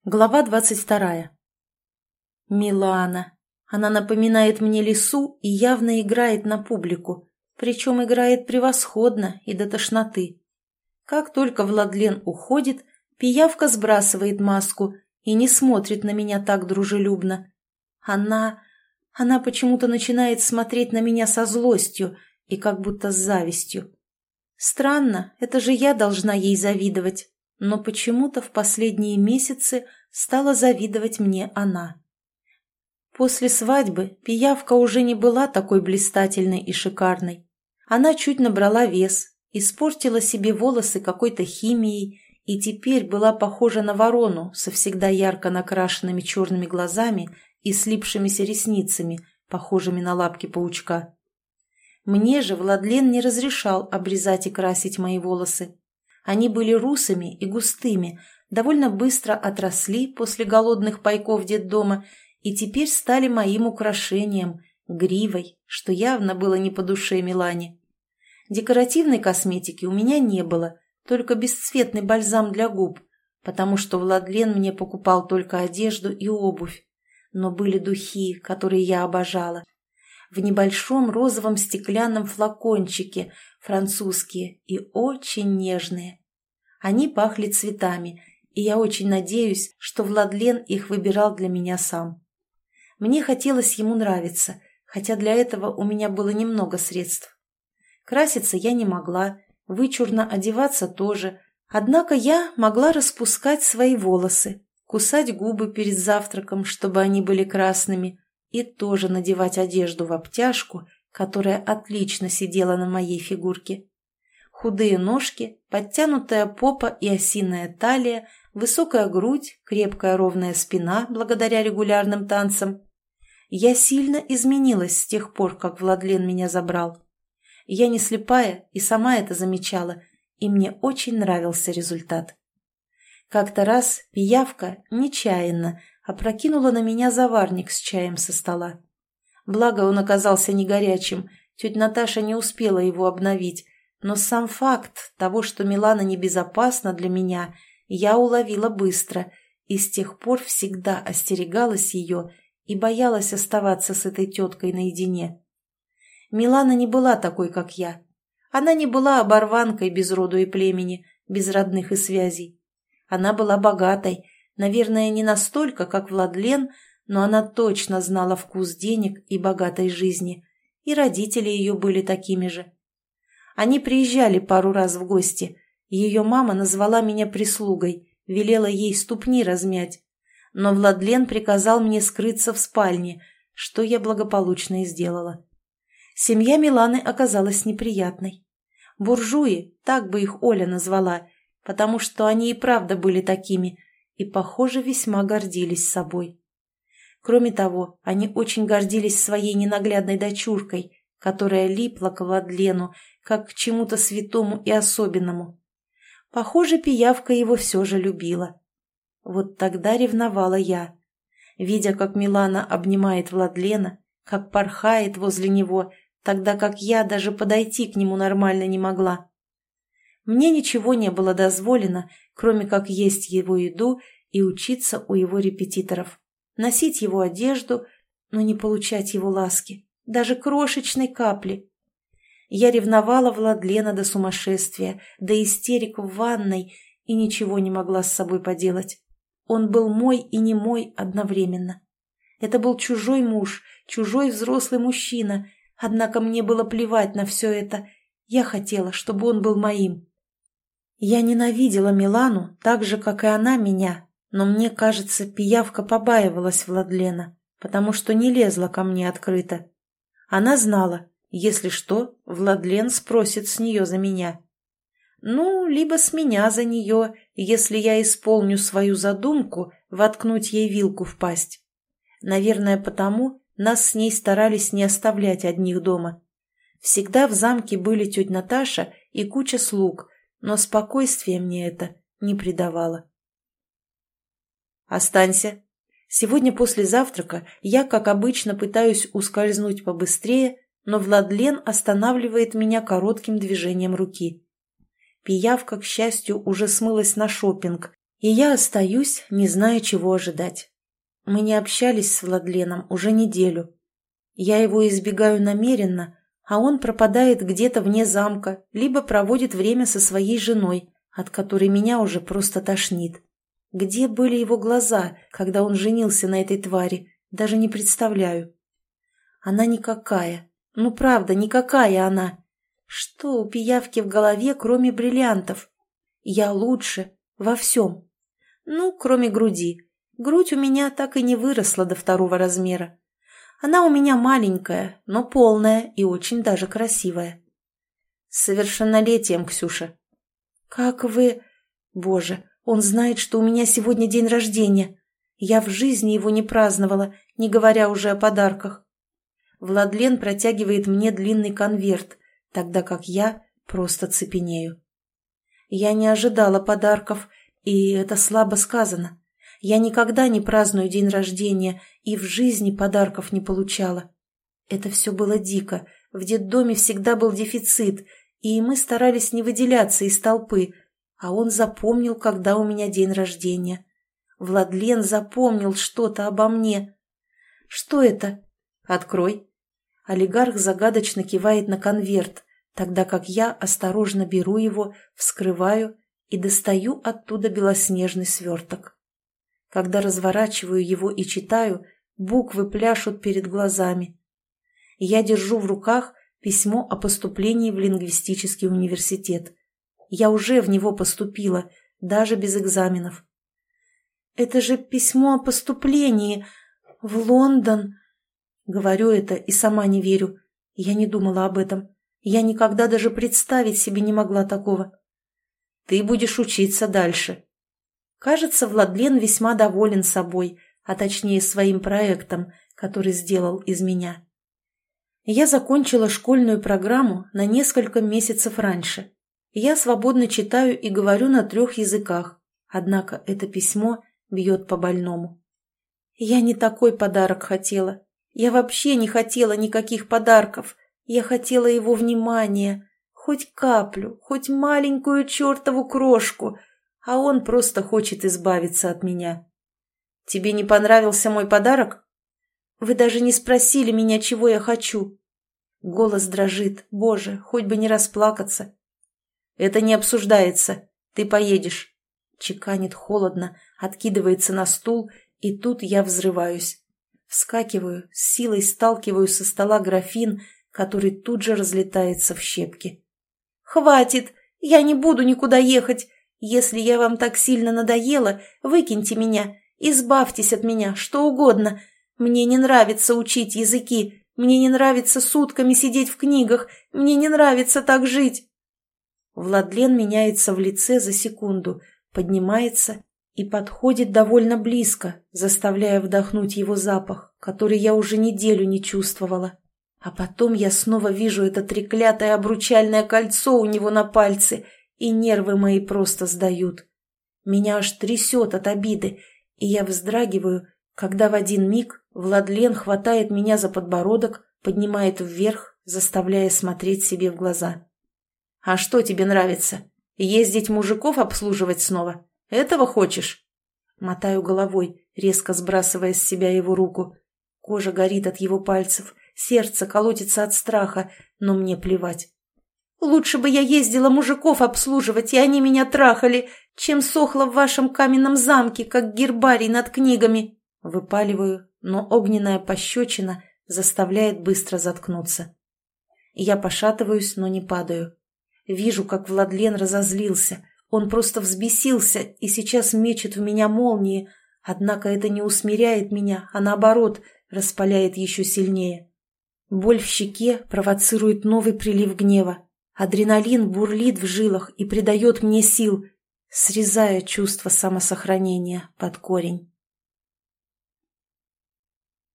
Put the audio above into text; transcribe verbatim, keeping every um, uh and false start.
Глава двадцать вторая. Милана. Она напоминает мне лису и явно играет на публику. Причем играет превосходно и до тошноты. Как только Владлен уходит, пиявка сбрасывает маску и не смотрит на меня так дружелюбно. Она... Она почему-то начинает смотреть на меня со злостью и как будто с завистью. Странно, это же я должна ей завидовать. Но почему-то в последние месяцы стала завидовать мне она. После свадьбы пиявка уже не была такой блистательной и шикарной. Она чуть набрала вес, испортила себе волосы какой-то химией и теперь была похожа на ворону со всегда ярко накрашенными черными глазами и слипшимися ресницами, похожими на лапки паучка. Мне же Владлен не разрешал обрезать и красить мои волосы. Они были русыми и густыми, довольно быстро отросли после голодных пайков детдома и теперь стали моим украшением, гривой, что явно было не по душе Милане. Декоративной косметики у меня не было, только бесцветный бальзам для губ, потому что Владлен мне покупал только одежду и обувь. Но были духи, которые я обожала. В небольшом розовом стеклянном флакончике, французские и очень нежные. Они пахли цветами, и я очень надеюсь, что Владлен их выбирал для меня сам. Мне хотелось ему нравиться, хотя для этого у меня было немного средств. Краситься я не могла, вычурно одеваться тоже, однако я могла распускать свои волосы, кусать губы перед завтраком, чтобы они были красными, и тоже надевать одежду в обтяжку, которая отлично сидела на моей фигурке. Худые ножки, подтянутая попа и осиная талия, высокая грудь, крепкая ровная спина благодаря регулярным танцам. Я сильно изменилась с тех пор, как Владлен меня забрал. Я не слепая и сама это замечала, и мне очень нравился результат. Как-то раз пиявка нечаянно опрокинула на меня заварник с чаем со стола. Благо он оказался не горячим, тетя Наташа не успела его обновить, но сам факт того, что Милана небезопасна для меня, я уловила быстро и с тех пор всегда остерегалась ее и боялась оставаться с этой теткой наедине. Милана не была такой, как я. Она не была оборванкой без роду и племени, без родных и связей. Она была богатой, наверное, не настолько, как Владлен, но она точно знала вкус денег и богатой жизни, и родители ее были такими же. Они приезжали пару раз в гости. Ее мама назвала меня прислугой, велела ей ступни размять. Но Владлен приказал мне скрыться в спальне, что я благополучно и сделала. Семья Миланы оказалась неприятной. Буржуи, так бы их Оля назвала, потому что они и правда были такими, и, похоже, весьма гордились собой. Кроме того, они очень гордились своей ненаглядной дочуркой, которая липла к Владлену, как к чему-то святому и особенному. Похоже, пиявка его все же любила. Вот тогда ревновала я, видя, как Милана обнимает Владлена, как порхает возле него, тогда как я даже подойти к нему нормально не могла. Мне ничего не было дозволено, кроме как есть его еду и учиться у его репетиторов, носить его одежду, но не получать его ласки, даже крошечной капли. Я ревновала Владлена до сумасшествия, до истерик в ванной и ничего не могла с собой поделать. Он был мой и не мой одновременно. Это был чужой муж, чужой взрослый мужчина, однако мне было плевать на все это. Я хотела, чтобы он был моим. Я ненавидела Милану так же, как и она меня, но мне кажется, пиявка побаивалась Владлена, потому что не лезла ко мне открыто. Она знала, если что, Владлен спросит с нее за меня. Ну, либо с меня за нее, если я исполню свою задумку воткнуть ей вилку в пасть. Наверное, потому нас с ней старались не оставлять одних дома. Всегда в замке были тетя Наташа и куча слуг, но спокойствия мне это не придавало. «Останься. Сегодня после завтрака я, как обычно, пытаюсь ускользнуть побыстрее, но Владлен останавливает меня коротким движением руки. Пиявка, к счастью, уже смылась на шопинг И я остаюсь, не зная, чего ожидать. Мы не общались с Владленом уже неделю. Я его избегаю намеренно, а он пропадает где-то вне замка, либо проводит время со своей женой, от которой меня уже просто тошнит. Где были его глаза, когда он женился на этой твари, даже не представляю. Она никакая, ну правда, никакая она. Что у пиявки в голове, кроме бриллиантов? Я лучше во всем. Ну, кроме груди. Грудь у меня так и не выросла до второго размера. Она у меня маленькая, но полная и очень даже красивая. С совершеннолетием, Ксюша. Как вы... Боже, он знает, что у меня сегодня день рождения. Я в жизни его не праздновала, не говоря уже о подарках. Владлен протягивает мне длинный конверт, тогда как я просто цепенею. Я не ожидала подарков, и это слабо сказано. Я никогда не праздную день рождения и в жизни подарков не получала. Это все было дико. В детдоме всегда был дефицит, и мы старались не выделяться из толпы, а он запомнил, когда у меня день рождения. Владлен запомнил что-то обо мне. Что это? Открой. Олигарх загадочно кивает на конверт, тогда как я осторожно беру его, вскрываю и достаю оттуда белоснежный сверток. Когда разворачиваю его и читаю, буквы пляшут перед глазами. Я держу в руках письмо о поступлении в лингвистический университет. Я уже в него поступила, даже без экзаменов. Это же письмо о поступлении в Лондон. Говорю это и сама не верю. Я не думала об этом. Я никогда даже представить себе не могла такого. Ты будешь учиться дальше. Кажется, Владлен весьма доволен собой, а точнее своим проектом, который сделал из меня. Я закончила школьную программу на несколько месяцев раньше. Я свободно читаю и говорю на трех языках, однако это письмо бьет по больному. Я не такой подарок хотела. Я вообще не хотела никаких подарков. Я хотела его внимания, хоть каплю, хоть маленькую чертову крошку, а он просто хочет избавиться от меня. Тебе не понравился мой подарок? Вы даже не спросили меня, чего я хочу. Голос дрожит. Боже, хоть бы не расплакаться. Это не обсуждается. Ты поедешь. Чеканит холодно, откидывается на стул, и тут я взрываюсь. Вскакиваю, с силой сталкиваю со стола графин, который тут же разлетается в щепки. «Хватит! Я не буду никуда ехать! Если я вам так сильно надоела, выкиньте меня, избавьтесь от меня, что угодно. Мне не нравится учить языки, мне не нравится сутками сидеть в книгах, мне не нравится так жить». Владлен меняется в лице за секунду, поднимается и подходит довольно близко, заставляя вдохнуть его запах, который я уже неделю не чувствовала. А потом я снова вижу это треклятое обручальное кольцо у него на пальце, и нервы мои просто сдают. Меня аж трясет от обиды, и я вздрагиваю, когда в один миг Владлен хватает меня за подбородок, поднимает вверх, заставляя смотреть себе в глаза. «А что тебе нравится? Ездить мужиков обслуживать снова? Этого хочешь?» Мотаю головой, резко сбрасывая с себя его руку. Кожа горит от его пальцев, сердце колотится от страха, но мне плевать. «Лучше бы я ездила мужиков обслуживать, и они меня трахали, чем сохла в вашем каменном замке, как гербарий над книгами!» Выпаливаю, но огненная пощечина заставляет быстро заткнуться. Я пошатываюсь, но не падаю. Вижу, как Владлен разозлился. Он просто взбесился и сейчас мечет в меня молнии, однако это не усмиряет меня, а наоборот, распаляет еще сильнее. Боль в щеке провоцирует новый прилив гнева. Адреналин бурлит в жилах и придает мне сил, срезая чувство самосохранения под корень.